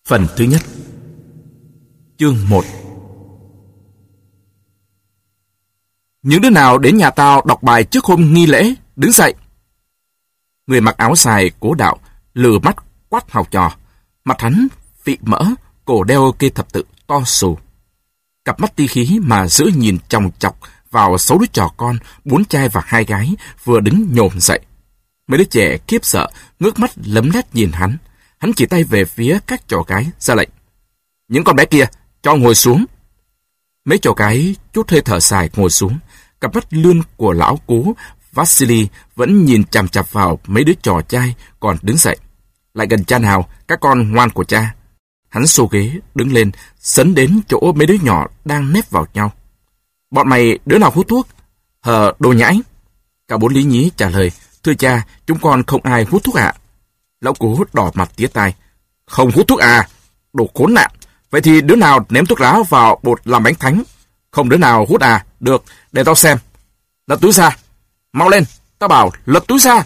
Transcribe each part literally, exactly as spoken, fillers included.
Phần thứ nhất. Chương một. Những đứa nào đến nhà tao đọc bài trước hôm nghi lễ, đứng dậy. Người mặc áo xài cố đạo, lừ mắt quát học trò. Mặt hắn phị mỡ, cổ đeo cây thập tự to xù. Cặp mắt ti khí mà giữ nhìn chòng chọc vào sáu đứa trò con, bốn trai và hai gái vừa đứng nhổm dậy. Mấy đứa trẻ khiếp sợ, ngước mắt lấm lét nhìn hắn. Hắn chỉ tay về phía các trò gái, ra lệnh. Những con bé kia, cho ngồi xuống. Mấy trò gái chút hơi thở dài ngồi xuống. Cặp mắt lươn của lão cố Vasily vẫn nhìn chằm chằm vào mấy đứa trò trai còn đứng dậy. Lại gần cha nào, các con ngoan của cha. Hắn xô ghế, đứng lên, sấn đến chỗ mấy đứa nhỏ đang nép vào nhau. Bọn mày đứa nào hút thuốc? Hờ, đồ nhãi. Cả bốn lý nhí trả lời, thưa cha, chúng con không ai hút thuốc ạ. Lão cố đỏ mặt tía tai. Không hút thuốc à? Đồ khốn nạn. Vậy thì đứa nào ném thuốc lá vào bột làm bánh thánh? Không đứa nào hút à? Được, để tao xem. Lật túi ra. Mau lên, tao bảo lật túi ra.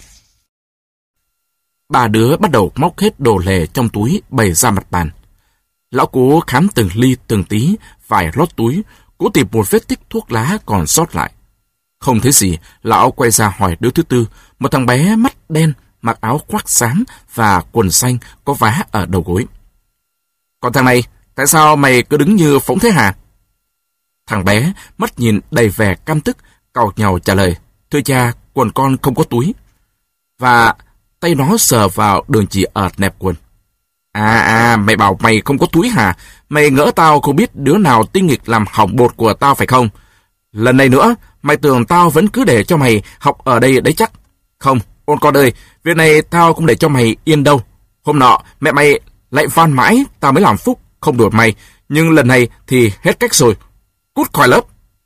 Ba đứa bắt đầu móc hết đồ lề trong túi bày ra mặt bàn. Lão cố khám từng ly từng tí, vài lót túi, cố tìm một vết tích thuốc lá còn sót lại. Không thấy gì, lão quay ra hỏi đứa thứ tư, một thằng bé mắt đen, mặc áo khoác xám và quần xanh có vá ở đầu gối. Còn thằng này, tại sao mày cứ đứng như phỗng thế hả? Thằng bé, mắt nhìn đầy vẻ căm tức, cau nhàu trả lời, thưa cha, quần con không có túi. Và tay nó sờ vào đường chỉ ở nẹp quần. À à, mày bảo mày không có túi hả? Mày ngỡ tao không biết đứa nào tinh nghịch làm hỏng bột của tao phải không? Lần này nữa, mày tưởng tao vẫn cứ để cho mày học ở đây đấy chắc. Không, ôn con ơi, việc này tao không để cho mày yên đâu. Hôm nọ, mẹ mày lại van mãi, tao mới làm phúc, không đuổi mày. Nhưng lần này thì hết cách rồi. Cút khỏi lớp.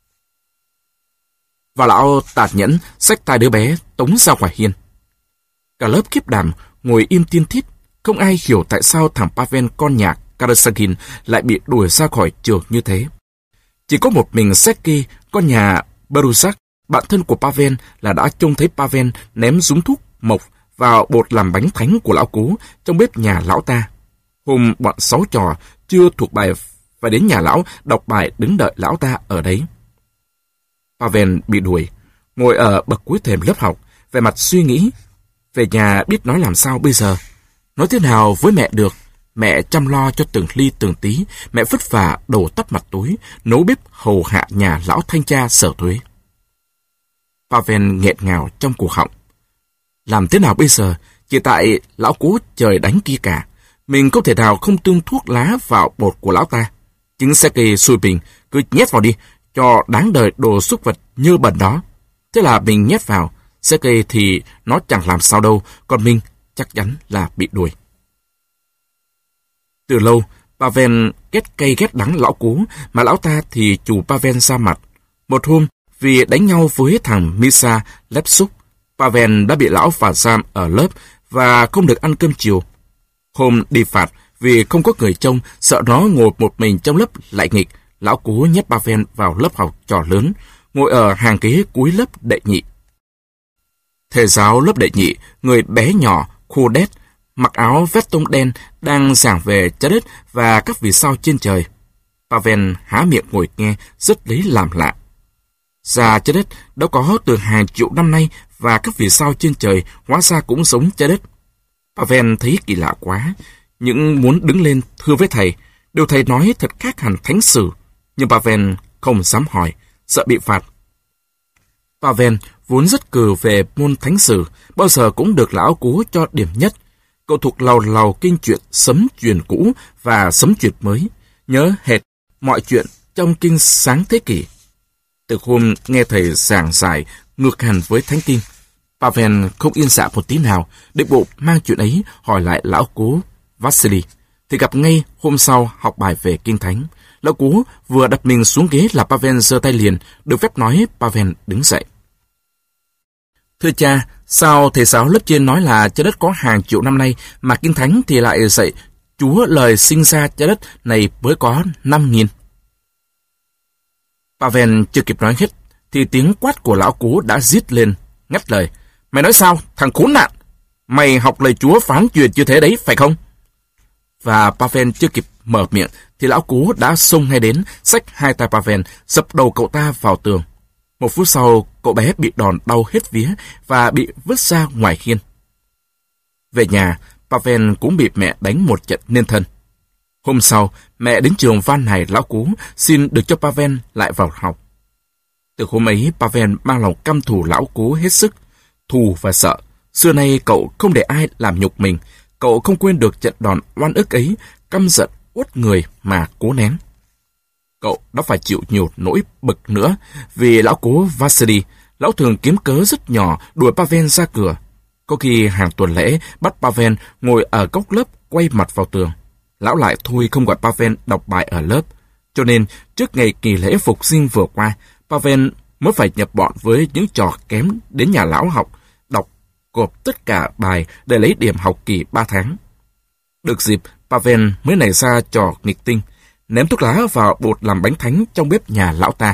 Và lão tàn nhẫn xách tay đứa bé tống ra ngoài hiên. Cả lớp khiếp đảm ngồi im tiên thít. Không ai hiểu tại sao thằng Pavel con nhà Karasagin lại bị đuổi ra khỏi trường như thế. Chỉ có một mình Seki, con nhà Berusak, bạn thân của Pavel, là đã trông thấy Pavel ném súng thuốc mộc vào bột làm bánh thánh của lão cố trong bếp nhà lão ta. Hôm bọn sáu trò chưa thuộc bài phải đến nhà lão đọc bài đứng đợi lão ta ở đấy. Pavel bị đuổi, ngồi ở bậc cuối thềm lớp học, về mặt suy nghĩ. Về nhà biết nói làm sao bây giờ? Nói thế nào với mẹ được? Mẹ chăm lo cho từng ly từng tí, mẹ vất vả đổ tắt mặt túi, nấu bếp hầu hạ nhà lão thanh tra sở thuế. Pavel nghẹn ngào trong cổ họng. Làm thế nào bây giờ? Chỉ tại lão cố trời đánh kia cả. Mình không thể nào không tương thuốc lá vào bột của lão ta. Chính Seki xui mình, cứ nhét vào đi, cho đáng đời đồ súc vật như bẩn đó. Thế là mình nhét vào, Seki thì nó chẳng làm sao đâu, còn mình chắc chắn là bị đuổi. Từ lâu, Pavel ghét cay ghét đắng lão cố, mà lão ta thì chủ Pavel ra mặt. Một hôm, vì đánh nhau với thằng Misa Lepsuk, Pavel đã bị lão phạt giam ở lớp và không được ăn cơm chiều. Hôm đi phạt, vì không có người trông, sợ nó ngồi một mình trong lớp lại nghịch, lão cố nhét Pavel vào lớp học trò lớn, ngồi ở hàng ghế cuối lớp đệ nhị. Thầy giáo lớp đệ nhị, người bé nhỏ, khô đét, mặc áo vest tông đen, đang giảng về trái đất và các vì sao trên trời. Pavel há miệng ngồi nghe, rất lấy làm lạ. Ra trái đất đã có từ hàng triệu năm nay và các vì sao trên trời hóa ra cũng giống trái đất. Pavel thấy kỳ lạ quá, nhưng muốn đứng lên thưa với thầy. Điều thầy nói thật khác hẳn thánh sử, nhưng Pavel không dám hỏi, sợ bị phạt. Pavel vốn rất cừ về môn thánh sử, bao giờ cũng được lão cố cho điểm nhất. Cậu thuộc lầu lầu kinh chuyện sấm truyền cũ và sấm truyền mới, nhớ hệt mọi chuyện trong kinh sáng thế kỷ. Từ hôm nghe thầy giảng giải ngược hẳn với thánh kinh, Pavel không yên dạ một tí nào, định bộ mang chuyện ấy hỏi lại lão cố Vasily. Thì gặp ngay hôm sau học bài về kinh thánh. Lão cố vừa đặt mình xuống ghế là Pavel giơ tay liền, được phép nói Pavel đứng dậy. Thưa cha, sao thầy giáo lớp trên nói là trái đất có hàng triệu năm nay, mà kinh thánh thì lại dạy Chúa lời sinh ra trái đất này mới có năm nghìn? Pavel chưa kịp nói hết, thì tiếng quát của lão cố đã rít lên, ngắt lời. Mày nói sao, thằng khốn nạn? Mày học lời Chúa phán truyền như thế đấy, phải không? Và Pavel chưa kịp mở miệng thì lão Cú đã xông ngay đến, xách hai tay Pavel, dập đầu cậu ta vào tường. Một phút sau, cậu bé bị đòn đau hết vía và bị vứt ra ngoài hiên. Về nhà, Pavel cũng bị mẹ đánh một trận nên thân. Hôm sau, mẹ đến trường van nài lão Cú xin được cho Pavel lại vào học. Từ hôm ấy, Pavel mang lòng căm thù lão Cú hết sức, thù và sợ. Xưa nay cậu không để ai làm nhục mình, cậu không quên được trận đòn oan ức ấy, căm giận uất người mà cố nén. Cậu đã phải chịu nhiều nỗi bực nữa, vì lão Cố Vasily, lão thường kiếm cớ rất nhỏ đuổi Pavel ra cửa. Có khi hàng tuần lễ bắt Pavel ngồi ở góc lớp quay mặt vào tường. Lão lại thôi không gọi Pavel đọc bài ở lớp. Cho nên, trước ngày kỳ lễ phục sinh vừa qua, Pavel mới phải nhập bọn với những trò kém đến nhà lão học, đọc gộp tất cả bài để lấy điểm học kỳ ba tháng. Được dịp, Pavel mới nảy ra trò nghịch tinh, ném thuốc lá vào bột làm bánh thánh trong bếp nhà lão ta.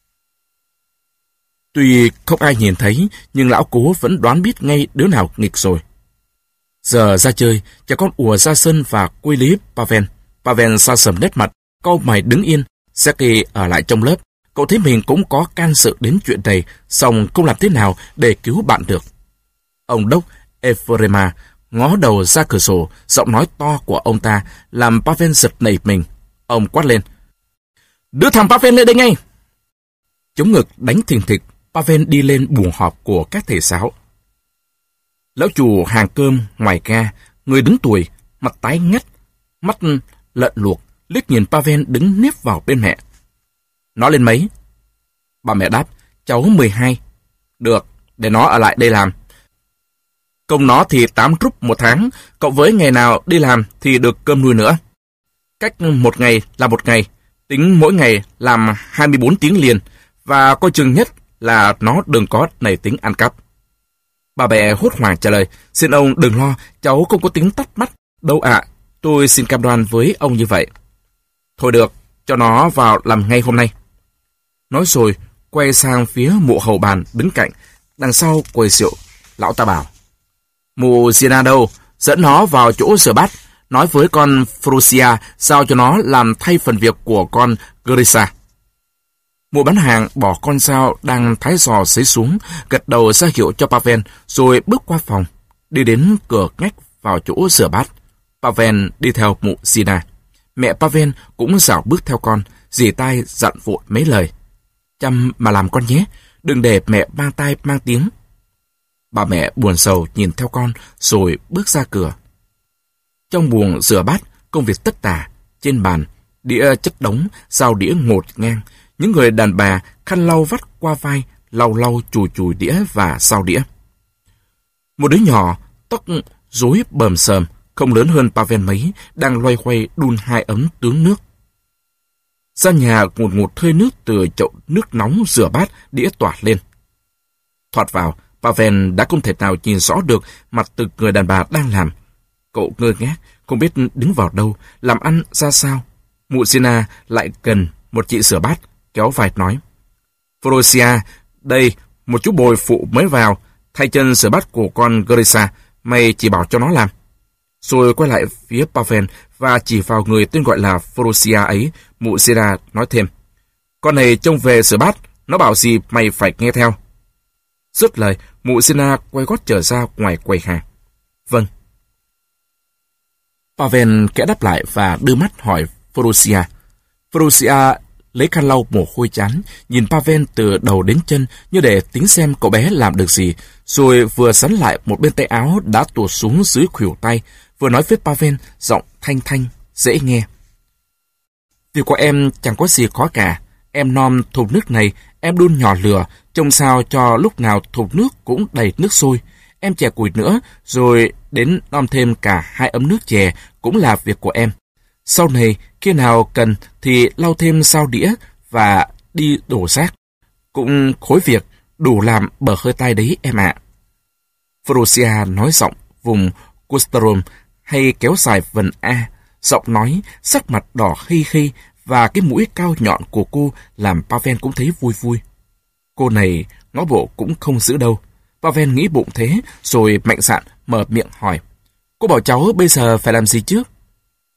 Tuy không ai nhìn thấy, nhưng lão Cố vẫn đoán biết ngay đứa nào nghịch rồi. Giờ ra chơi, trẻ con ùa ra sân và quây lấy Pavel. Pavel sa sầm nét mặt, cau mày đứng yên. Sergei ở lại trong lớp. Cậu thấy mình cũng có can sự đến chuyện này, song không làm thế nào để cứu bạn được. Ông đốc Ephrema ngó đầu ra cửa sổ, giọng nói to của ông ta làm Pavel giật nảy mình. Ông quát lên: "Đưa thằng Pavel lên đây ngay!" Chống ngực đánh thình thịch, Pavel đi lên buồng họp của các thầy giáo. Lão chủ hàng cơm ngoài ga, người đứng tuổi, mặt tái ngắt, mắt lợn luộc, liếc nhìn Pavel đứng nép vào bên mẹ. "Nó lên mấy?" Bà mẹ đáp: "Cháu mười hai. "Được, để nó ở lại đây làm. Công nó thì tám rúp một tháng, cộng với ngày nào đi làm thì được cơm nuôi nữa. Cách một ngày là một ngày, tính mỗi ngày làm hai mươi bốn tiếng liền, và coi chừng nhất là nó đừng có nảy tính ăn cắp." Bà mẹ hốt hoảng trả lời: "Xin ông đừng lo, cháu không có tính tắt mắt. Đâu ạ, tôi xin cam đoan với ông như vậy." "Thôi được, cho nó vào làm ngay hôm nay." Nói rồi, quay sang phía mụ hầu bàn đứng cạnh, đằng sau quầy rượu, lão ta bảo: "Mụ Zina đâu, dẫn nó vào chỗ rửa bát, nói với con Frosia sao cho nó làm thay phần việc của con Grisa." Mụ bán hàng bỏ con dao đang thái giò xấy xuống, gật đầu ra hiệu cho Pavel, rồi bước qua phòng, đi đến cửa ngách vào chỗ rửa bát. Pavel đi theo mụ Zina. Mẹ Pavel cũng dạo bước theo con, dì tai dặn vội mấy lời: "Chăm mà làm con nhé, đừng để mẹ mang tai mang tiếng." Bà mẹ buồn sầu nhìn theo con, rồi bước ra cửa. Trong buồng rửa bát, công việc tất tả. Trên bàn, đĩa chất đống, dao đĩa ngổn ngang. Những người đàn bà khăn lau vắt qua vai, lau lau chùi chùi đĩa và dao đĩa. Một đứa nhỏ, tóc rối bờm sờm, không lớn hơn Pavel mấy, đang loay hoay đun hai ấm tướng nước. Gian nhà ngụt ngụt hơi nước từ chậu nước nóng rửa bát, đĩa tỏa lên. Thoạt vào, Pavel đã không thể nào nhìn rõ được mặt từng người đàn bà đang làm. Cậu ngơ ngác, không biết đứng vào đâu, làm ăn ra sao. Mụ Zina lại gần một chị rửa bát, kéo vai nói: "Frosia, đây, một chú bồi phụ mới vào, thay chân rửa bát của con Grisa, mày chỉ bảo cho nó làm." Rồi quay lại phía Pavel và chỉ vào người tên gọi là Frosia ấy, mụ Zina nói thêm: "Con này trông về rửa bát, nó bảo gì mày phải nghe theo." Dứt lời, mụ Zina quay gót trở ra ngoài quầy hàng. "Vâng." Pavel kẽ đáp lại và đưa mắt hỏi Frosia. Frosia lấy khăn lau mồ hôi chán, nhìn Pavel từ đầu đến chân như để tính xem cậu bé làm được gì, rồi vừa sắn lại một bên tay áo đã tuột xuống dưới khuỷu tay, vừa nói với Pavel giọng thanh thanh, dễ nghe: "Việc của em chẳng có gì khó cả. Em nom thùng nước này, em đun nhỏ lửa, trông sao cho lúc nào thùng nước cũng đầy nước sôi. Em chè củi nữa, rồi đến nom thêm cả hai ấm nước chè cũng là việc của em. Sau này, khi nào cần thì lau thêm dao đĩa và đi đổ rác. Cũng khối việc, đủ làm bờ hơi tay đấy em ạ." Frosia nói giọng vùng Kostorom hay kéo dài vần A, giọng nói, sắc mặt đỏ hi hi và cái mũi cao nhọn của cô làm Pavel cũng thấy vui vui. Cô này ngó bộ cũng không giữ đâu. Pavel nghĩ bụng thế, rồi mạnh dạn mở miệng hỏi: "Cô bảo cháu bây giờ phải làm gì trước?"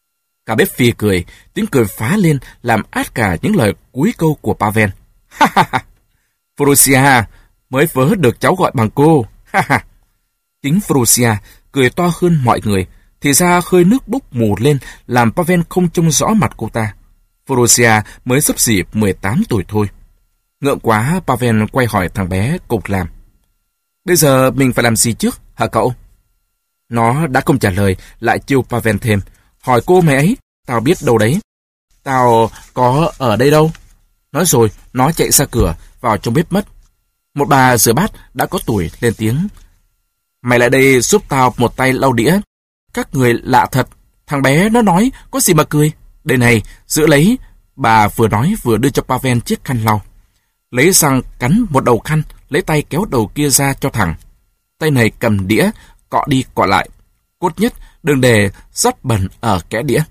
Cả bếp phì cười, tiếng cười phá lên làm át cả những lời cuối câu của Pavel. Ha ha ha! Frosia, mới vớ được cháu gọi bằng cô. Ha ha! Chính Frosia cười to hơn mọi người, thì ra hơi nước bốc mù lên làm Pavel không trông rõ mặt cô ta. Frosia mới xấp xỉ mười tám tuổi thôi. Ngượng quá, Pavel quay hỏi thằng bé cục làm. Bây giờ mình phải làm gì trước, hả cậu? Nó đã không trả lời, lại chiêu Pavel thêm. Hỏi cô mày ấy, tao biết đâu đấy. Tao có ở đây đâu. Nói rồi, nó chạy ra cửa, vào trong bếp mất. Một bà rửa bát đã có tuổi lên tiếng. Mày lại đây giúp tao một tay lau đĩa. Các người lạ thật. Thằng bé nó nói, có gì mà cười. Đây này, giữ lấy. Bà vừa nói vừa đưa cho Pavel chiếc khăn lau. Lấy răng cắn một đầu khăn, lấy tay kéo đầu kia ra cho thẳng. Tay này cầm đĩa, cọ đi cọ lại. Cốt nhất, đừng để dắt bẩn ở kẽ đĩa.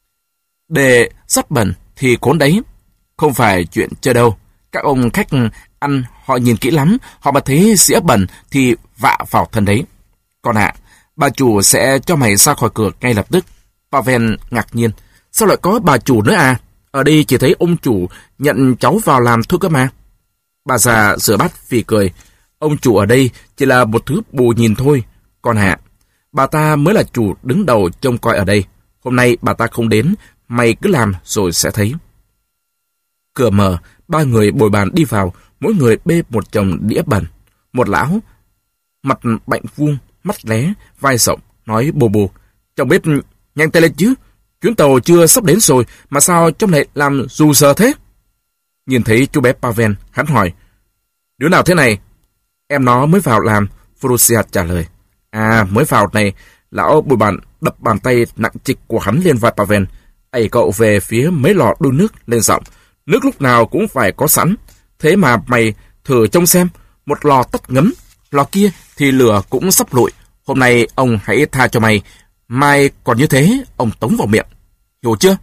Để dắt bẩn thì khốn đấy. Không phải chuyện chơi đâu. Các ông khách ăn họ nhìn kỹ lắm, họ mà thấy dĩa bẩn thì vạ vào thân đấy. Con ạ, à, bà chủ sẽ cho mày ra khỏi cửa ngay lập tức. Pavel ngạc nhiên. Sao lại có bà chủ nữa à? Ở đây chỉ thấy ông chủ nhận cháu vào làm thôi cơ mà. Bà già rửa bát phì cười. Ông chủ ở đây chỉ là một thứ bù nhìn thôi. Con ạ, à, bà ta mới là chủ đứng đầu trông coi ở đây. Hôm nay bà ta không đến, mày cứ làm rồi sẽ thấy. Cửa mở, ba người bồi bàn đi vào, mỗi người bê một chồng đĩa bẩn. Một lão, mặt bệnh vuông, mắt lé, vai rộng, nói bồ bồ. Trong bếp, nhanh tay lên chứ. Chuyến tàu chưa sắp đến rồi, mà sao trong này làm dù giờ thế? Nhìn thấy chú bé Pavel, hắn hỏi. Đứa nào thế này? Em nó mới vào làm, Frosia trả lời. À, mới vào này, lão bồi bàn đập bàn tay nặng trịch của hắn lên vai Pavel. Ẩy cậu về phía mấy lò đun nước lên giọng. Nước lúc nào cũng phải có sẵn. Thế mà mày thử trông xem, một lò tắt ngấm, lò kia thì lửa cũng sắp lụi. Hôm nay ông hãy tha cho mày, mai còn như thế, ông tống vào miệng. Hiểu chưa?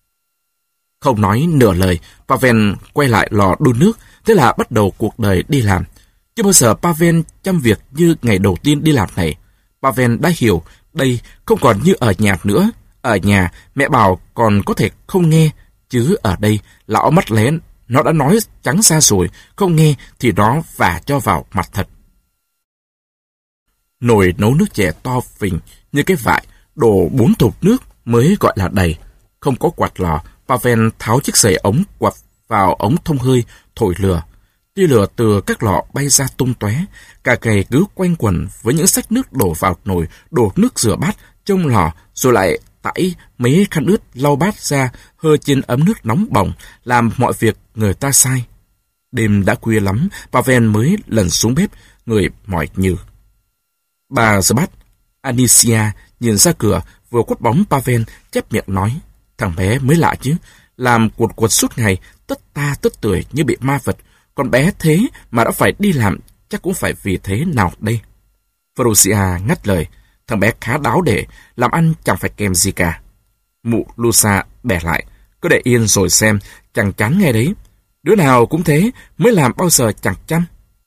Không nói nửa lời, Pavel quay lại lò đun nước, thế là bắt đầu cuộc đời đi làm. Chưa bao giờ Pavel chăm việc như ngày đầu tiên đi làm này. Pavel đã hiểu, đây không còn như ở nhà nữa. Ở nhà, mẹ bảo còn có thể không nghe, chứ ở đây, lão mắt lén, nó đã nói trắng ra rồi, không nghe thì nó vả cho vào mặt thật. Nồi nấu nước chè to phình như cái vại, đổ bốn thục nước mới gọi là đầy. Không có quạt lò, Pavel tháo chiếc giày ống quặp vào ống thông hơi, thổi lửa. Tia lửa từ các lò bay ra tung tóe, cả ngày cứ quanh quẩn với những xách nước đổ vào nồi, đổ nước rửa bát trong lò, rồi lại tải mấy khăn ướt lau bát ra, hơ trên ấm nước nóng bỏng, làm mọi việc người ta sai. Đêm đã khuya lắm, Pavel mới lần xuống bếp, người mỏi nhừ. Bà rửa bát, Anicia, nhìn ra cửa, vừa quất bóng Pavel, chép miệng nói, thằng bé mới lạ chứ, làm cuột cuột suốt ngày, tất ta tất tưởi như bị ma vật, con bé thế mà đã phải đi làm, chắc cũng phải vì thế nào đây. Frosia ngắt lời, thằng bé khá đáo để, làm ăn chẳng phải kèm gì cả. Mụ Lusa bẻ lại, cứ để yên rồi xem, chẳng chán nghe đấy. Đứa nào cũng thế, mới làm bao giờ chẳng chăm.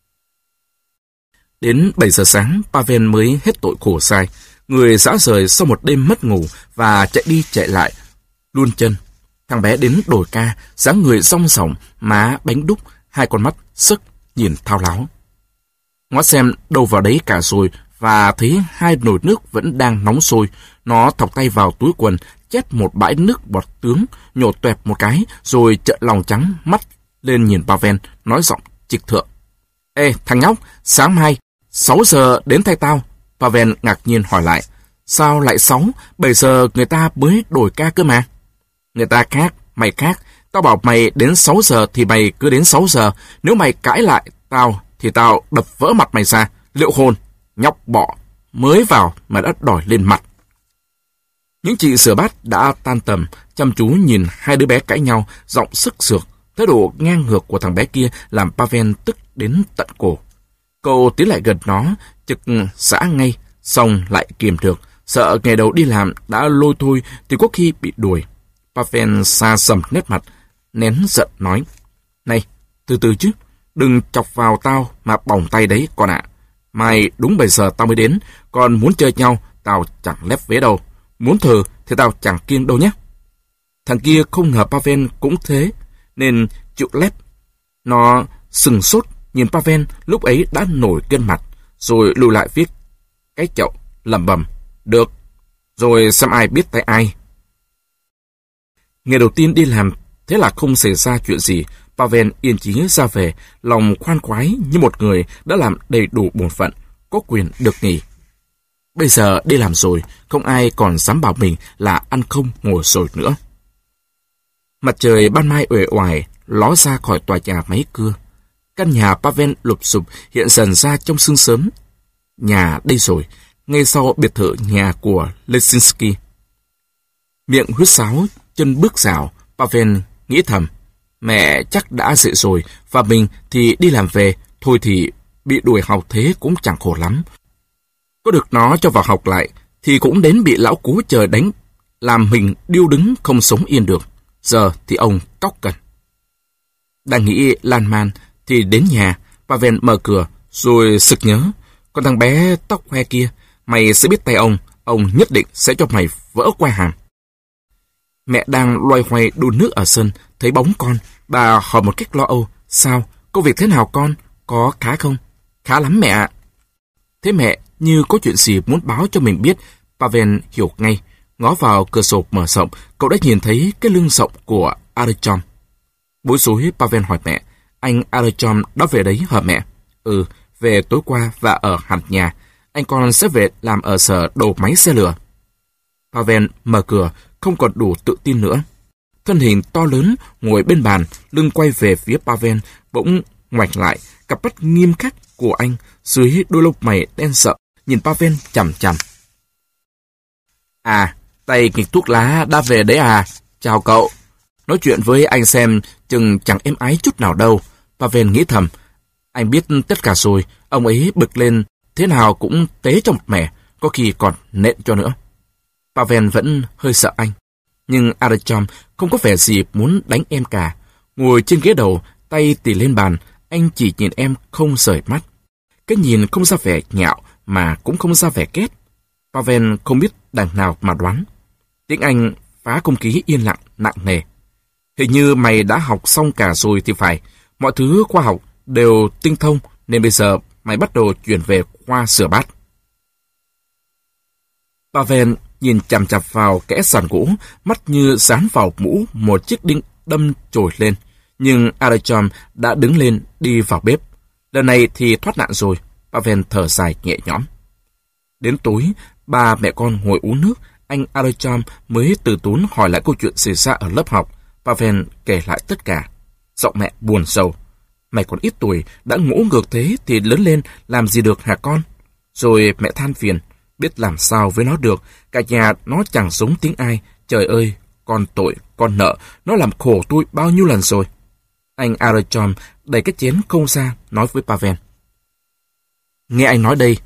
Đến bảy giờ sáng, Pavel mới hết tội khổ sai. Người rã rời sau một đêm mất ngủ và chạy đi chạy lại, luôn chân. Thằng bé đến đồi ca, dáng người rong sòng, má bánh đúc, hai con mắt sức nhìn thao láo. Ngó xem đâu vào đấy cả rồi và thấy hai nồi nước vẫn đang nóng sôi. Nó thọc tay vào túi quần, chét một bãi nước bọt tướng, nhổ toẹt một cái, rồi trợn lòng trắng mắt lên nhìn Pavel, nói giọng trịch thượng. Ê, thằng nhóc, sáng mai, sáu giờ đến thay tao. Pavel ngạc nhiên hỏi lại. Sao lại sáu? Bảy giờ người ta mới đổi ca cơ mà. Người ta khác, mày khác. Tao bảo mày đến sáu giờ thì mày cứ đến sáu giờ. Nếu mày cãi lại tao thì tao đập vỡ mặt mày ra. Liệu hồn, nhóc bọ, mới vào mà đã đòi lên mặt. Những chị rửa bát đã tan tầm, chăm chú nhìn hai đứa bé cãi nhau, giọng sức sược. Thái độ ngang ngược của thằng bé kia làm Pavel tức đến tận cổ. Cậu tiến lại gần nó, trực xã ngay, xong lại kìm được. Sợ ngày đầu đi làm đã lôi thôi thì có khi bị đuổi. Pavel xa sầm nét mặt, nén giận nói. Này, từ từ chứ, đừng chọc vào tao mà bỏng tay đấy con ạ. Mai đúng bảy giờ tao mới đến, còn muốn chơi nhau tao chẳng lép vế đâu. Muốn thử thì tao chẳng kiêng đâu nhé. Thằng kia không ngờ Pavel cũng thế, nên chịu lép. Nó sừng sốt nhìn Pavel lúc ấy đã nổi cơn mặt, rồi lùi lại viết cái chậu, lẩm bẩm, được, rồi xem ai biết tay ai. Ngày đầu tiên đi làm, thế là không xảy ra chuyện gì. Pavel yên chí ra về, lòng khoan khoái như một người đã làm đầy đủ bổn phận, có quyền được nghỉ. Bây giờ đi làm rồi, không ai còn dám bảo mình là ăn không ngồi rồi nữa. Mặt trời ban mai uể oải ló ra khỏi tòa nhà máy cưa. Căn nhà Pavel lụp xụp hiện dần ra trong sương sớm. Nhà đây rồi, ngay sau biệt thự nhà của Lesinski. Miệng huýt sáo, chân bước rào, Pavel nghĩ thầm, mẹ chắc đã dậy rồi, và mình thì đi làm về, thôi thì bị đuổi học thế cũng chẳng khổ lắm. Có được nó cho vào học lại, thì cũng đến bị lão cú chờ đánh, làm mình điêu đứng không sống yên được. Giờ thì ông cóc cần. Đang nghĩ lan man, thì đến nhà, Pavel mở cửa, rồi sực nhớ, con thằng bé tóc hoe kia, mày sẽ biết tay ông, ông nhất định sẽ cho mày vỡ qua hàm. Mẹ đang loay hoay đun nước ở sân, thấy bóng con, bà hỏi một cách lo âu, sao, công việc thế nào con, có khá không? Khá lắm mẹ ạ. Thế mẹ như có chuyện gì muốn báo cho mình biết. Pavel hiểu ngay, ngó vào cửa sổ mở rộng, cậu đã nhìn thấy cái lưng rộng của Artyom. Bối rối, Pavel hỏi mẹ, anh Artyom đã về đấy hả mẹ? Ừ, về tối qua và ở hẳn nhà. Anh con sẽ về làm ở sở đồ máy xe lửa. Pavel mở cửa, không còn đủ tự tin nữa. Thân hình to lớn ngồi bên bàn, lưng quay về phía Pavel, bỗng ngoảnh lại, cặp mắt nghiêm khắc của anh dưới đôi lông mày đen sậm nhìn Pavel chằm chằm. À, tay nghịch thuốc lá đã về đấy à? Chào cậu. Nói chuyện với anh xem chừng chẳng êm ái chút nào đâu. Pavel nghĩ thầm, anh biết tất cả rồi, ông ấy bực lên thế nào cũng tế cho một mẻ, có khi còn nện cho nữa. Pavel vẫn hơi sợ anh, nhưng Artyom không có vẻ gì muốn đánh em cả. Ngồi trên ghế đầu, tay tì lên bàn, anh chỉ nhìn em không rời mắt. Cái nhìn không ra vẻ nhạo mà cũng không ra vẻ ghét. Pavel không biết đằng nào mà đoán. Tiếng Anh phá không khí yên lặng nặng nề. Hình như mày đã học xong cả rồi thì phải. Mọi thứ khoa học đều tinh thông, nên bây giờ mày bắt đầu chuyển về khoa sửa bát. Pavel nhìn chằm chằm vào kẽ sàn gỗ, mắt như dán vào mũ một chiếc đinh đâm trồi lên. Nhưng Artyom đã đứng lên đi vào bếp. Lần này thì thoát nạn rồi. Pavel thở dài nhẹ nhõm. Đến tối, ba mẹ con ngồi uống nước. Anh Artyom mới từ tốn hỏi lại câu chuyện xảy ra ở lớp học. Pavel kể lại tất cả. Giọng mẹ buồn rầu. Mày còn ít tuổi, đã ngỗ ngược thế thì lớn lên làm gì được hả con? Rồi mẹ than phiền. Biết làm sao với nó được, cả nhà nó chẳng giống tiếng ai. Trời ơi, con tội, con nợ, nó làm khổ tôi bao nhiêu lần rồi. Anh Artyom đẩy cái chén không ra, nói với Pavel. Nghe anh nói đây,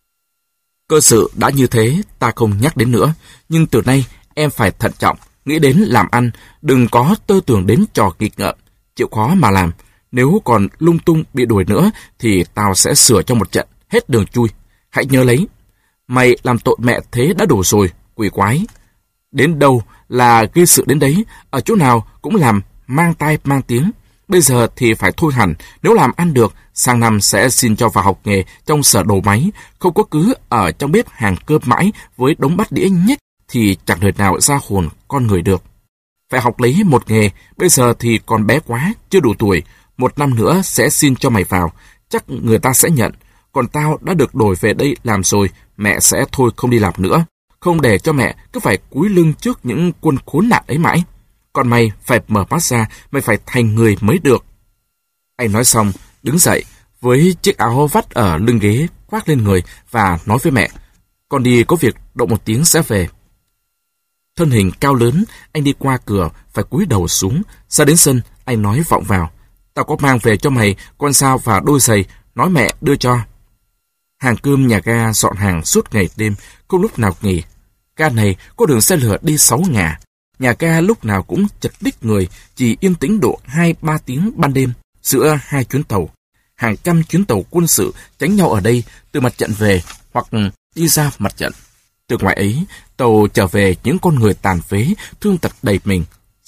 cơ sự đã như thế, ta không nhắc đến nữa. Nhưng từ nay, em phải thận trọng, nghĩ đến làm ăn, đừng có tơ tưởng đến trò nghịch ngợm, chịu khó mà làm. Nếu còn lung tung bị đuổi nữa, thì tao sẽ sửa cho một trận, hết đường chui. Hãy nhớ lấy, mày làm tội mẹ thế đã đủ rồi, quỷ quái. Đến đâu là gây sự đến đấy, ở chỗ nào cũng làm mang tai mang tiếng. Bây giờ thì phải thôi hẳn, nếu làm ăn được, sang năm sẽ xin cho vào học nghề trong sở đồ máy, không có cứ ở trong bếp hàng cơm mãi với đống bát đĩa nhách thì chẳng đời nào ra hồn con người được. Phải học lấy một nghề, bây giờ thì còn bé quá, chưa đủ tuổi, một năm nữa sẽ xin cho mày vào, chắc người ta sẽ nhận. Còn tao đã được đổi về đây làm rồi, mẹ sẽ thôi không đi làm nữa, không để cho mẹ cứ phải cúi lưng trước những quân khốn nạn ấy mãi. Còn mày phải mở mắt ra, mày phải thành người mới được. Anh nói xong, đứng dậy, với chiếc áo vắt ở lưng ghế, khoác lên người và nói với mẹ, con đi có việc, động một tiếng sẽ về. Thân hình cao lớn, anh đi qua cửa, phải cúi đầu xuống, ra đến sân, anh nói vọng vào, tao có mang về cho mày con dao và đôi giày, nói mẹ đưa cho. Hàng cơm nhà ga dọn hàng suốt ngày đêm, không lúc nào nghỉ. Ga này có đường xe lửa đi sáu ngả. Nhà ga lúc nào cũng chật đích người, chỉ yên tĩnh độ hai ba tiếng ban đêm giữa hai chuyến tàu. Hàng trăm chuyến tàu quân sự tránh nhau ở đây từ mặt trận về hoặc đi ra mặt trận. Từ ngoài ấy, tàu trở về những con người tàn phế, thương tật đầy mình,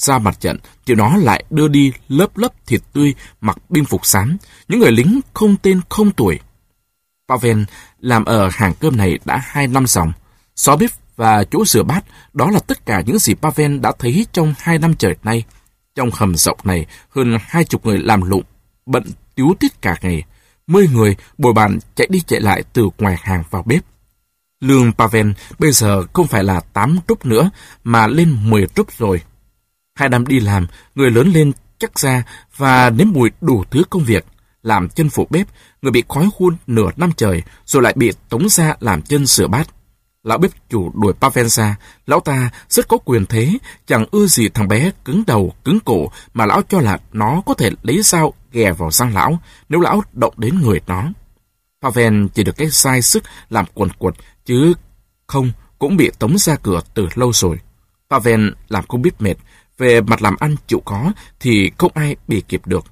ra mặt trận thì nó lại đưa đi lớp lớp thịt tươi mặc binh phục xám, những người lính không tên không tuổi. Pavel làm ở hàng cơm này đã hai năm dòng. Xó bếp và chỗ rửa bát, đó là tất cả những gì Pavel đã thấy trong hai năm trời nay. Trong hầm rộng này, hơn hai chục người làm lụng, bận tíu tít cả ngày. Mười người bồi bàn chạy đi chạy lại từ ngoài hàng vào bếp. Lương Pavel bây giờ không phải là tám rúp nữa, mà lên mười rúp rồi. Hai năm đi làm, người lớn lên chắc ra và nếm mùi đủ thứ công việc. Làm chân phụ bếp, người bị khói hun nửa năm trời, rồi lại bị tống ra làm chân rửa bát. Lão bếp chủ đuổi Pavel ra, lão ta rất có quyền thế, chẳng ưa gì thằng bé cứng đầu, cứng cổ, mà lão cho là nó có thể lấy dao ghè vào răng lão, nếu lão động đến người nó. Pavel chỉ được cái sai sức làm quần quật, chứ không cũng bị tống ra cửa từ lâu rồi. Pavel làm không biết mệt, về mặt làm ăn chịu khó thì không ai bị kịp được.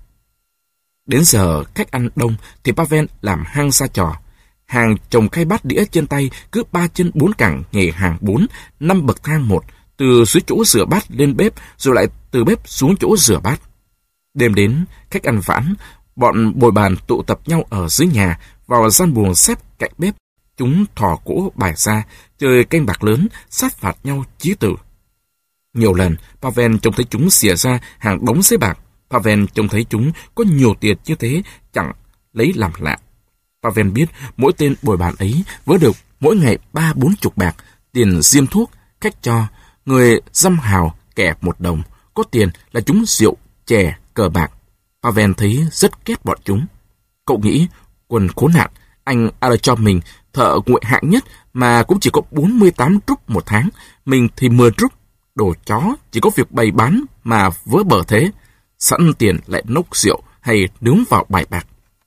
Đến giờ khách ăn đông thì Pavel làm hang ra trò. Hàng chồng khay bát đĩa trên tay, cứ ba chân bốn cẳng nhảy hàng bốn, năm bậc thang một, từ dưới chỗ rửa bát lên bếp, rồi lại từ bếp xuống chỗ rửa bát. Đêm đến, khách ăn vãn, bọn bồi bàn tụ tập nhau ở dưới nhà, vào gian buồng xếp cạnh bếp. Chúng thò cỗ bài ra, chơi canh bạc lớn, sát phạt nhau chí tử. Nhiều lần, Pavel trông thấy chúng xìa ra hàng đống giấy bạc. Pavel trông thấy chúng có nhiều tiền như thế, chẳng lấy làm lạ. Pavel biết mỗi tên bồi bàn ấy vớ được mỗi ngày ba bốn chục bạc, tiền diêm thuốc, khách cho, người dăm hào, kẻ một đồng, có tiền là chúng rượu, chè, cờ bạc. Pavel thấy rất ghét bọn chúng. Cậu nghĩ, quần khốn nạn, anh Artyom mình thợ nguội hạng nhất mà cũng chỉ có bốn mươi tám rúp một tháng, mình thì mười rúp, đồ chó, chỉ có việc bày bán mà vớ bở thế, sẵn tiền lại nốc rượu hay nướng vào bài bạc.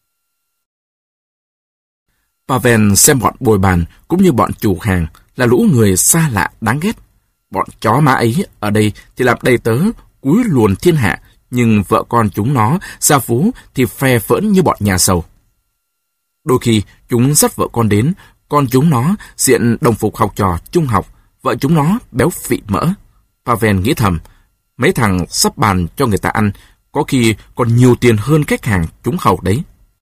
Pavel xem bọn bồi bàn cũng như bọn chủ hàng là lũ người xa lạ đáng ghét. Bọn chó má ấy ở đây thì làm đầy tớ, cúi luồn thiên hạ, nhưng vợ con chúng nó ra phố thì phe phỡn như bọn nhà giàu. Đôi khi chúng dắt vợ con đến, con chúng nó diện đồng phục học trò trung học, vợ chúng nó béo phị mỡ. Pavel nghĩ thầm, mấy thằng sắp bàn cho người ta ăn, có khi còn nhiều tiền hơn khách hàng chúng hầu đấy.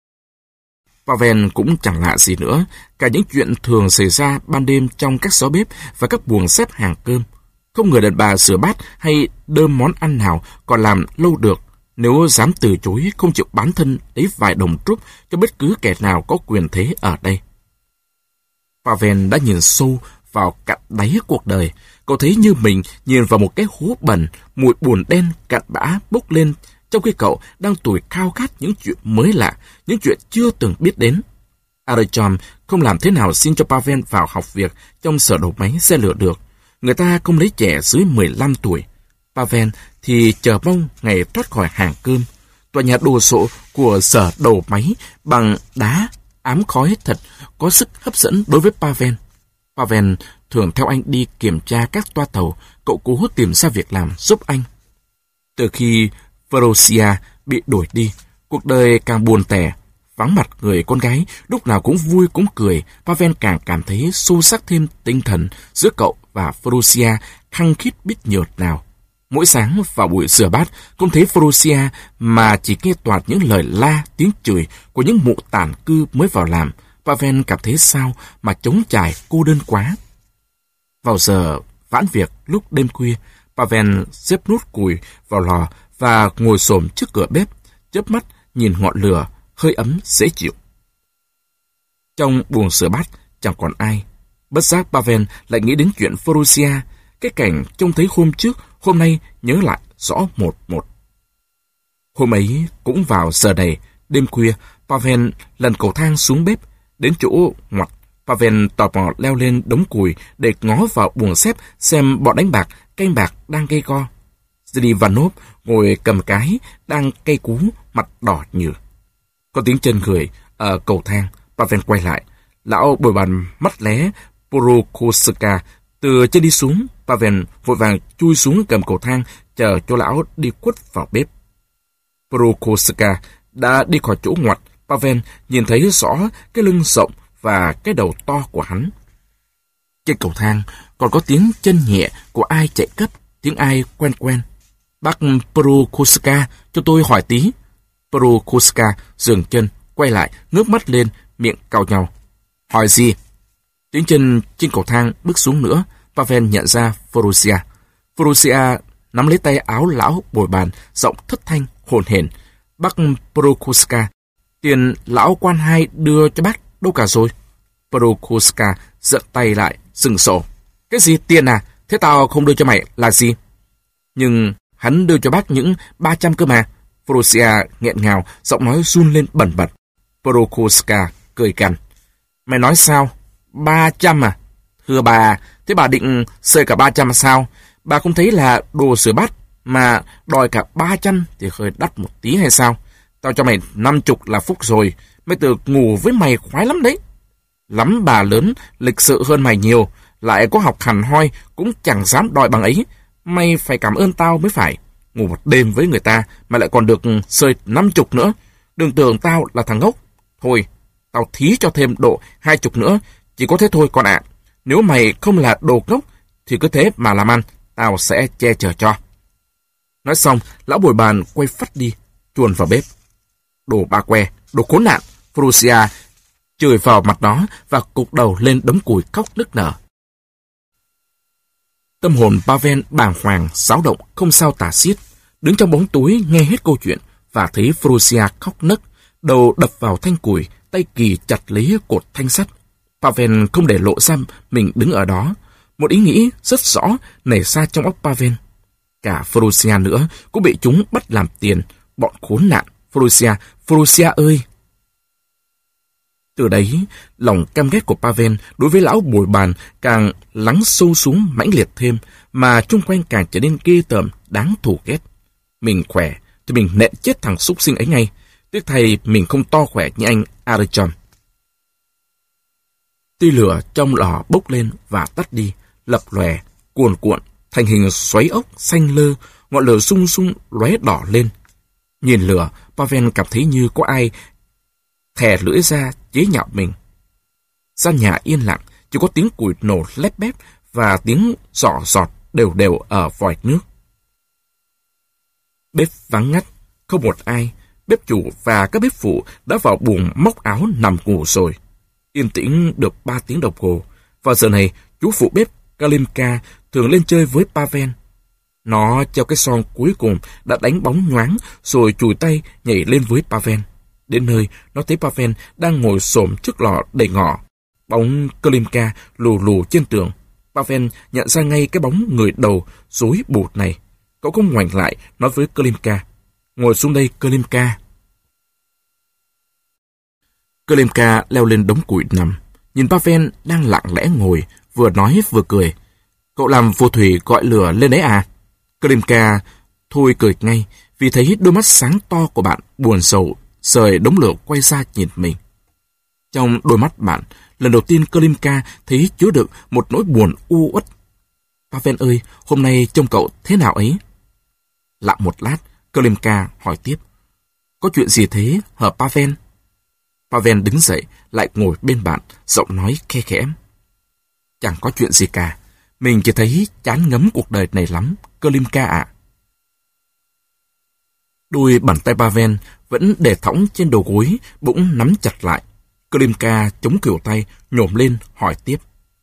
Pavel cũng chẳng lạ gì nữa, cả những chuyện thường xảy ra ban đêm trong các xó bếp và các buồng xếp hàng cơm. Không người đàn bà rửa bát hay đơm món ăn nào còn làm lâu được, nếu dám từ chối không chịu bán thân lấy vài đồng trúc cho bất cứ kẻ nào có quyền thế ở đây. Pavel đã nhìn sâu vào cặn đáy cuộc đời. Cậu thấy như mình nhìn vào một cái hố bẩn, mùi buồn đen cặn bã bốc lên, trong khi cậu đang tuổi khao khát những chuyện mới lạ, những chuyện chưa từng biết đến. Artyom không làm thế nào xin cho Pavel vào học việc trong sở đầu máy xe lửa được. Người ta không lấy trẻ dưới mười lăm tuổi. Pavel thì chờ mong ngày thoát khỏi hàng cơm. Tòa nhà đồ sộ của sở đầu máy bằng đá ám khói thật có sức hấp dẫn đối với Pavel. Pavel thường theo anh đi kiểm tra các toa tàu, cậu cố tìm ra việc làm giúp anh. Từ khi Ferocia bị đuổi đi, cuộc đời càng buồn tẻ, vắng mặt người con gái, lúc nào cũng vui cũng cười, Pavel càng cảm thấy sâu sắc thêm tinh thần giữa cậu và Ferocia khăng khít biết nhợt nào. Mỗi sáng vào buổi rửa bát, không thấy Ferocia mà chỉ nghe toạt những lời la, tiếng chửi của những mụ tản cư mới vào làm. Pavel cảm thấy sao mà trống trải cô đơn quá. Vào giờ vãn việc lúc đêm khuya, Pavel xếp nút củi vào lò và ngồi xổm trước cửa bếp, chớp mắt nhìn ngọn lửa hơi ấm dễ chịu. Trong buồng rửa bát chẳng còn ai. Bất giác Pavel lại nghĩ đến chuyện Ferocia, cái cảnh trông thấy hôm trước, hôm nay nhớ lại rõ một một. Hôm ấy cũng vào giờ này, đêm khuya, Pavel lần cầu thang xuống bếp, đến chỗ ngoặt. Pavel tò mò leo lên đống củi để ngó vào buồng xếp xem bọn đánh bạc, canh bạc đang gây go. Zdivanov ngồi cầm cái, đang cay cú, mặt đỏ nhừ. Có tiếng chân người ở cầu thang. Pavel quay lại. Lão bồi bàn mắt lé Prokhoska từ trên đi xuống. Pavel vội vàng chui xuống cầm cầu thang, chờ cho lão đi quất vào bếp. Prokhoska đã đi khỏi chỗ ngoặt. Pavel nhìn thấy rõ cái lưng rộng và cái đầu to của hắn. Trên cầu thang còn có tiếng chân nhẹ của ai chạy cấp, tiếng ai quen quen. Bác Prokhoska, cho tôi hỏi tí. Prokhoska dừng chân, quay lại, ngước mắt lên, miệng cau nhau. Hỏi gì? Tiến chân trên cầu thang bước xuống nữa, Pavel nhận ra Forosia. Forosia nắm lấy tay áo lão bồi bàn, giọng thất thanh, hồn hển. Bác Prokhoska, tiền lão quan hai đưa cho bác đâu cả rồi? Prokhoska giật tay lại, sừng sổ. Cái gì tiền à? Thế tao không đưa cho mày là gì? Nhưng hắn đưa cho bác những ba trăm cơ mà. Forosia nghẹn ngào, giọng nói run lên bẩn bật. Prokhoska cười gằn. Mày nói sao? Ba trăm à? Thưa bà, thế bà định xơi cả ba trăm sao? Bà không thấy là đồ sửa bát mà đòi cả ba trăm thì hơi đắt một tí hay sao? Tao cho mày năm chục là phúc rồi. Mày tự ngủ với mày khoái lắm đấy. Lắm bà lớn, lịch sự hơn mày nhiều, lại có học hẳn hoi cũng chẳng dám đòi bằng ấy. Mày phải cảm ơn tao mới phải. Ngủ một đêm với người ta mà lại còn được xơi năm chục nữa. Đừng tưởng tao là thằng ngốc. Thôi, tao thí cho thêm độ hai chục nữa. Chỉ có thế thôi con ạ. Nếu mày không là đồ ngốc thì cứ thế mà làm ăn, tao sẽ che chở cho. Nói xong, lão bồi bàn quay phắt đi, chuồn vào bếp. Đồ ba que, đồ khốn nạn. Forosia chửi vào mặt nó và cục đầu lên đống củi khóc nức nở. Tâm hồn Pavel bàng hoàng, xáo động, không sao tả xiết. Đứng trong bóng tối nghe hết câu chuyện và thấy Forosia khóc nấc, đầu đập vào thanh củi, tay kì chặt lấy cột thanh sắt. Pavel không để lộ ra mình đứng ở đó. Một ý nghĩ rất rõ nảy ra trong óc Pavel. Cả Forosia nữa cũng bị chúng bắt làm tiền, bọn khốn nạn. Forosia, Forosia ơi! Từ đấy, lòng căm ghét của Pavel đối với lão bồi bàn càng lắng sâu xuống mãnh liệt thêm, mà chung quanh càng trở nên ghê tởm, đáng thù ghét. Mình khỏe, thì mình nện chết thằng súc sinh ấy ngay. Tiếc thay mình không to khỏe như anh Artyom. Tia lửa trong lò bốc lên và tắt đi, lập lòe, cuồn cuộn, thành hình xoáy ốc xanh lơ, ngọn lửa sung sung lóe đỏ lên. Nhìn lửa, Pavel cảm thấy như có ai thè lưỡi ra chế nhạo mình. Gian nhà yên lặng, chỉ có tiếng củi nổ lép bép và tiếng rọ giọt đều đều ở vòi nước. Bếp vắng ngắt, không một ai. Bếp chủ và các bếp phụ đã vào buồng móc áo nằm ngủ rồi. Yên tĩnh được ba tiếng đồng hồ. Vào giờ này, chú phụ bếp Kalimka thường lên chơi với Pavel. Nó treo cái son cuối cùng đã đánh bóng nhoáng rồi chùi tay nhảy lên với Pavel. Đến nơi, nó thấy Pavel đang ngồi xổm trước lò đầy ngọ. Bóng Kalimka lù lù trên tường. Pavel nhận ra ngay cái bóng người đầu rối bụt này. Cậu không ngoảnh lại nói với Kalimka. Ngồi xuống đây, Kalimka. Kalimka leo lên đống củi nằm. Nhìn Pavel đang lặng lẽ ngồi, vừa nói vừa cười. Cậu làm phù thủy gọi lửa lên đấy à? Kalimka thôi cười ngay, vì thấy đôi mắt sáng to của bạn buồn sầu, rời đống lửa quay ra nhìn mình. Trong đôi mắt bạn, lần đầu tiên Kalimka thấy chứa đựng một nỗi buồn u uất. Pavel ơi, hôm nay trông cậu thế nào ấy? Lặng một lát, Kalimka hỏi tiếp. Có chuyện gì thế, hả Pavel? Pavel đứng dậy, lại ngồi bên bạn, giọng nói khe khẽ. Chẳng có chuyện gì cả. Mình chỉ thấy chán ngấm cuộc đời này lắm, Kalimka ạ. Đôi bàn tay Pavel vẫn để thõng trên đầu gối, bỗng nắm chặt lại. Kalimka chống khuỷu tay, nhổm lên, hỏi tiếp.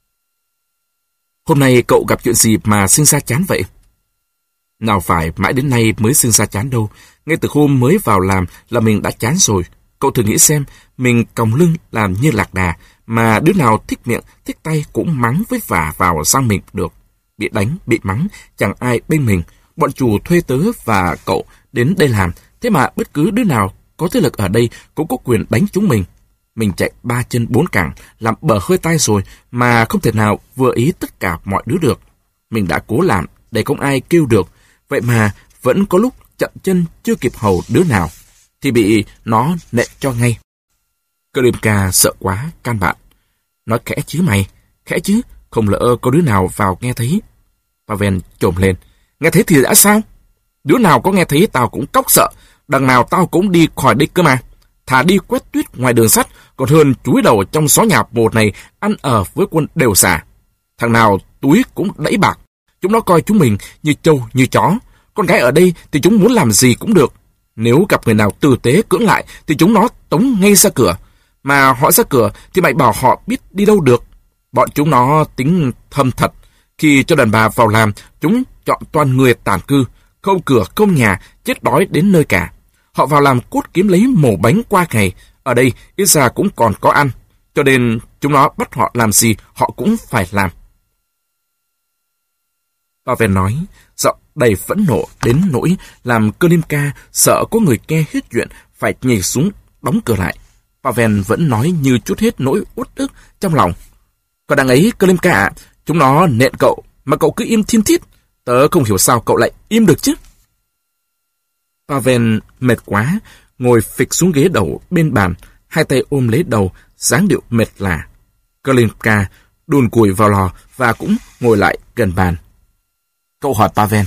Hôm nay cậu gặp chuyện gì mà sinh ra chán vậy? Nào phải mãi đến nay mới sinh ra chán đâu. Ngay từ hôm mới vào làm là mình đã chán rồi. Cậu thử nghĩ xem, mình còng lưng làm như lạc đà, mà đứa nào thích miệng, thích tay cũng mắng với vả vào răng mình được. Bị đánh, bị mắng, chẳng ai bên mình. Bọn chủ thuê tớ và cậu đến đây làm, thế mà bất cứ đứa nào có thế lực ở đây cũng có quyền đánh chúng mình. Mình chạy ba chân bốn cẳng, làm bờ hơi tay rồi, mà không thể nào vừa ý tất cả mọi đứa được. Mình đã cố làm để không ai kêu được, vậy mà vẫn có lúc chậm chân chưa kịp hầu đứa nào, thì bị nó nện cho ngay. Kalimka sợ quá, can bạn. Nói khẽ chứ mày, khẽ chứ, không lỡ có đứa nào vào nghe thấy. Pavel chồm lên. Nghe thấy thì đã sao? Đứa nào có nghe thấy tao cũng cóc sợ, đằng nào tao cũng đi khỏi đây cơ mà. Thà đi quét tuyết ngoài đường sắt, còn hơn chúi đầu trong xó nhà một này ăn ở với quân đều xả. Thằng nào túi cũng đẫy bạc. Chúng nó coi chúng mình như trâu, như chó. Con gái ở đây thì chúng muốn làm gì cũng được. Nếu gặp người nào tử tế cưỡng lại thì chúng nó tống ngay ra cửa. Mà họ ra cửa thì mày bảo họ biết đi đâu được. Bọn chúng nó tính thâm thật. Khi cho đàn bà vào làm, chúng chọn toàn người tản cư, không cửa không nhà, chết đói đến nơi cả. Họ vào làm cốt kiếm lấy mẩu bánh qua ngày. Ở đây ít ra cũng còn có ăn. Cho nên chúng nó bắt họ làm gì họ cũng phải làm. Pavel nói, giọng đầy phẫn nộ đến nỗi làm Klimka sợ có người nghe hết chuyện phải nhảy xuống đóng cửa lại. Pavel vẫn nói như chút hết nỗi uất ức trong lòng. Còn đằng ấy Klimka ạ, chúng nó nện cậu mà cậu cứ im thiên thít. Tớ không hiểu sao cậu lại im được chứ. Pavel mệt quá, ngồi phịch xuống ghế đầu bên bàn, hai tay ôm lấy đầu, dáng điệu mệt lả. Klimka đùn cùi vào lò và cũng ngồi lại gần bàn. Cậu hỏi Pavel.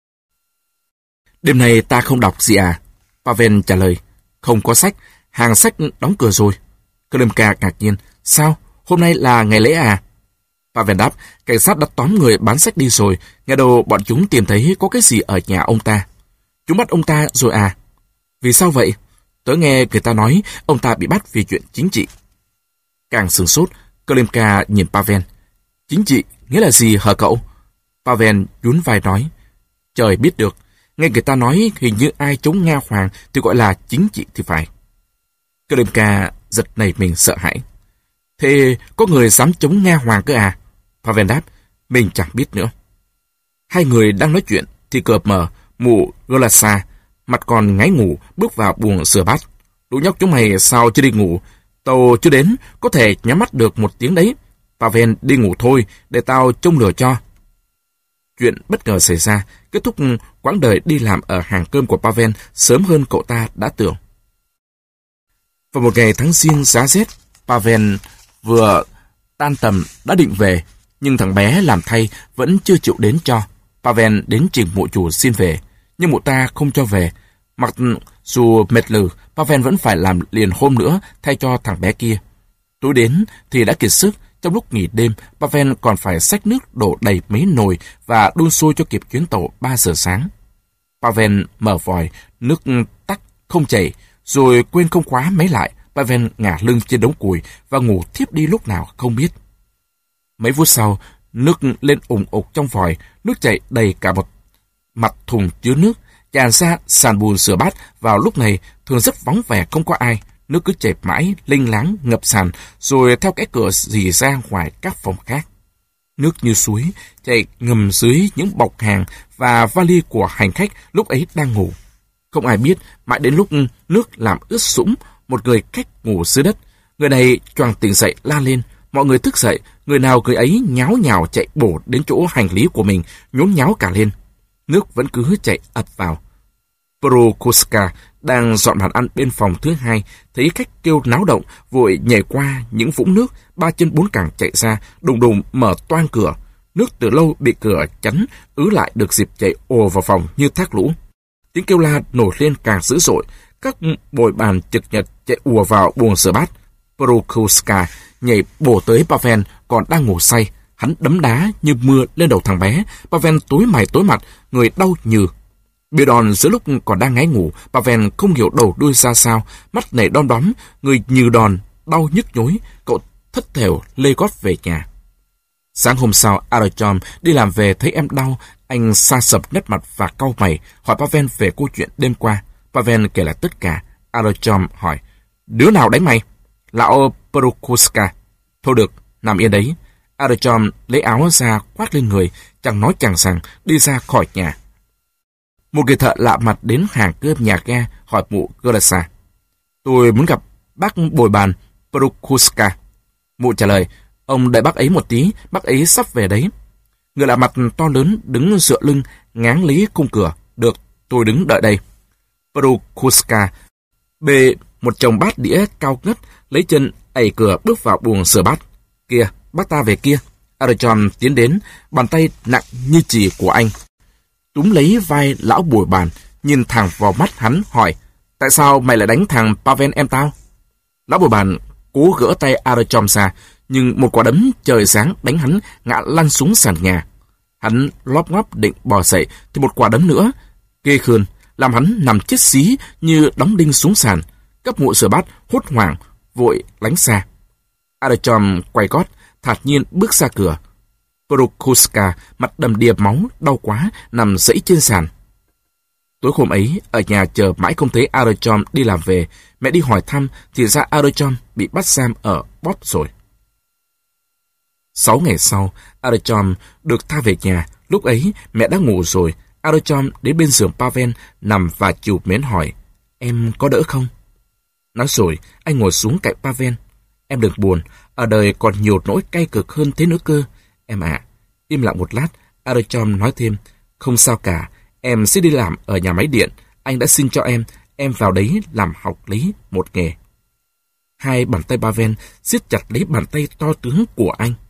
Đêm nay ta không đọc gì à? Pavel trả lời. Không có sách, hàng sách đóng cửa rồi. Klimka ngạc nhiên. Sao? Hôm nay là ngày lễ à? Pavel đáp. Cảnh sát đã tóm người bán sách đi rồi. Nghe đầu bọn chúng tìm thấy có cái gì ở nhà ông ta. Chúng bắt ông ta rồi à? Vì sao vậy? Tớ nghe người ta nói ông ta bị bắt vì chuyện chính trị. Càng sửng sốt, Klimka nhìn Pavel. Chính trị nghĩa là gì hả cậu? Pavel nhún vai nói. Trời biết được. Nghe người ta nói hình như ai chống Nga Hoàng thì gọi là chính trị thì phải. Klimka giật nảy mình sợ hãi. Thế có người dám chống Nga Hoàng cơ à? Pavel đáp. Mình chẳng biết nữa. Hai người đang nói chuyện thì cợp mở, mụ Golasa, mặt còn ngáy ngủ, bước vào buồng rửa bát. Lũ nhóc chúng mày sao chưa đi ngủ? Tàu chưa đến, có thể nhắm mắt được một tiếng đấy. Pavel đi ngủ thôi, để tao trông lửa cho. Chuyện bất ngờ xảy ra, kết thúc quãng đời đi làm ở hàng cơm của Pavel sớm hơn cậu ta đã tưởng. Vào một ngày tháng giêng giá rét, Pavel vừa tan tầm đã định về, nhưng thằng bé làm thay vẫn chưa chịu đến cho. Pavel đến trình mụ chủ xin về, nhưng mụ ta không cho về. Mặc dù mệt lử, Pavel vẫn phải làm liền hôm nữa thay cho thằng bé kia. Tối đến thì đã kiệt sức. Trong lúc nghỉ đêm, Pavel còn phải xách nước đổ đầy mấy nồi và đun sôi cho kịp chuyến tàu ba giờ sáng. Pavel mở vòi, nước tắt không chảy, rồi quên không khóa máy lại. Pavel ngả lưng trên đống củi và ngủ thiếp đi lúc nào không biết. Mấy phút sau, nước lên ủng ục trong vòi, nước chảy đầy cả một mặt thùng chứa nước, tràn ra sàn bùn rửa bát. Vào lúc này thường rất vắng vẻ, không có ai. Nước cứ chảy mãi, lênh láng, ngập sàn, rồi theo cái cửa rỉ ra ngoài các phòng khác. Nước như suối, chảy ngầm dưới những bọc hàng và vali của hành khách lúc ấy đang ngủ. Không ai biết, mãi đến lúc nước làm ướt sũng, một người khách ngủ dưới đất. Người này choàng tỉnh dậy la lên, mọi người thức dậy, người nào người ấy nháo nhào chạy bổ đến chỗ hành lý của mình, nhốn nháo cả lên. Nước vẫn cứ chảy ập vào. Prokhoska đang dọn bàn ăn bên phòng thứ hai, thấy khách kêu náo động, vội nhảy qua những vũng nước, ba chân bốn cẳng chạy ra, đùng đùng mở toang cửa. Nước từ lâu bị cửa chắn, ứ lại được dịp chạy ồ vào phòng như thác lũ. Tiếng kêu la nổi lên càng dữ dội, các bồi bàn trực nhật chạy ùa vào buồng rửa bát. Prokhoska nhảy bổ tới Pavel còn đang ngủ say, hắn đấm đá như mưa lên đầu thằng bé. Pavel tối mày tối mặt, người đau nhừ. Bia đòn giữa lúc còn đang ngáy ngủ, Pavel không hiểu đầu đuôi ra sao, mắt nảy đom đóm, người nhừ đòn, đau nhức nhối, cậu thất thểu lê gót về nhà. Sáng hôm sau, Artyom đi làm về thấy em đau, anh sa sập nét mặt và cau mày, hỏi Pavel về câu chuyện đêm qua. Pavel kể lại tất cả. Artyom hỏi, đứa nào đánh mày? Lão Prokhoska. Thôi được, nằm yên đấy. Artyom lấy áo ra khoác lên người, chẳng nói chẳng rằng đi ra khỏi nhà. Một người thợ lạ mặt đến hàng cơm nhà ga hỏi mụ Golasa. Tôi muốn gặp bác bồi bàn Prokhoska. Mụ trả lời, ông đợi bác ấy một tí, bác ấy sắp về đấy. Người lạ mặt to lớn đứng dựa lưng, ngáng lấy khung cửa. Được, tôi đứng đợi đây. Prokhoska bê một chồng bát đĩa cao ngất, lấy chân ẩy cửa bước vào buồng rửa bát. Kìa, bác ta về kia. Artyom tiến đến, bàn tay nặng như chì của anh túm lấy vai lão bồi bàn, nhìn thẳng vào mắt hắn hỏi, tại sao mày lại đánh thằng Pavel em tao? Lão bồi bàn cố gỡ tay Artyom ra, nhưng một quả đấm trời sáng đánh hắn ngã lăn xuống sàn nhà. Hắn lóp ngóp định bò dậy thì một quả đấm nữa, ghê hơn, làm hắn nằm chết xí như đóng đinh xuống sàn. Các mụ rửa bát hốt hoảng, vội lánh xa. Artyom quay gót, thản nhiên bước ra cửa. Prokhoska mặt đầm đìa máu, đau quá, nằm dẫy trên sàn. Tối hôm ấy, ở nhà chờ mãi không thấy Artyom đi làm về, mẹ đi hỏi thăm thì ra Artyom bị bắt giam ở Bót rồi. Sáu ngày sau, Artyom được tha về nhà. Lúc ấy, mẹ đã ngủ rồi. Artyom đến bên giường Pavel nằm và chụp mến hỏi, em có đỡ không? Nói rồi, anh ngồi xuống cạnh Pavel. Em đừng buồn, ở đời còn nhiều nỗi cay cực hơn thế nữa cơ. Em ạ. À. Im lặng một lát, Artyom nói thêm, không sao cả, em sẽ đi làm ở nhà máy điện. Anh đã xin cho em, em vào đấy làm học lý một nghề. Hai bàn tay Pavel siết chặt lấy bàn tay to tướng của anh.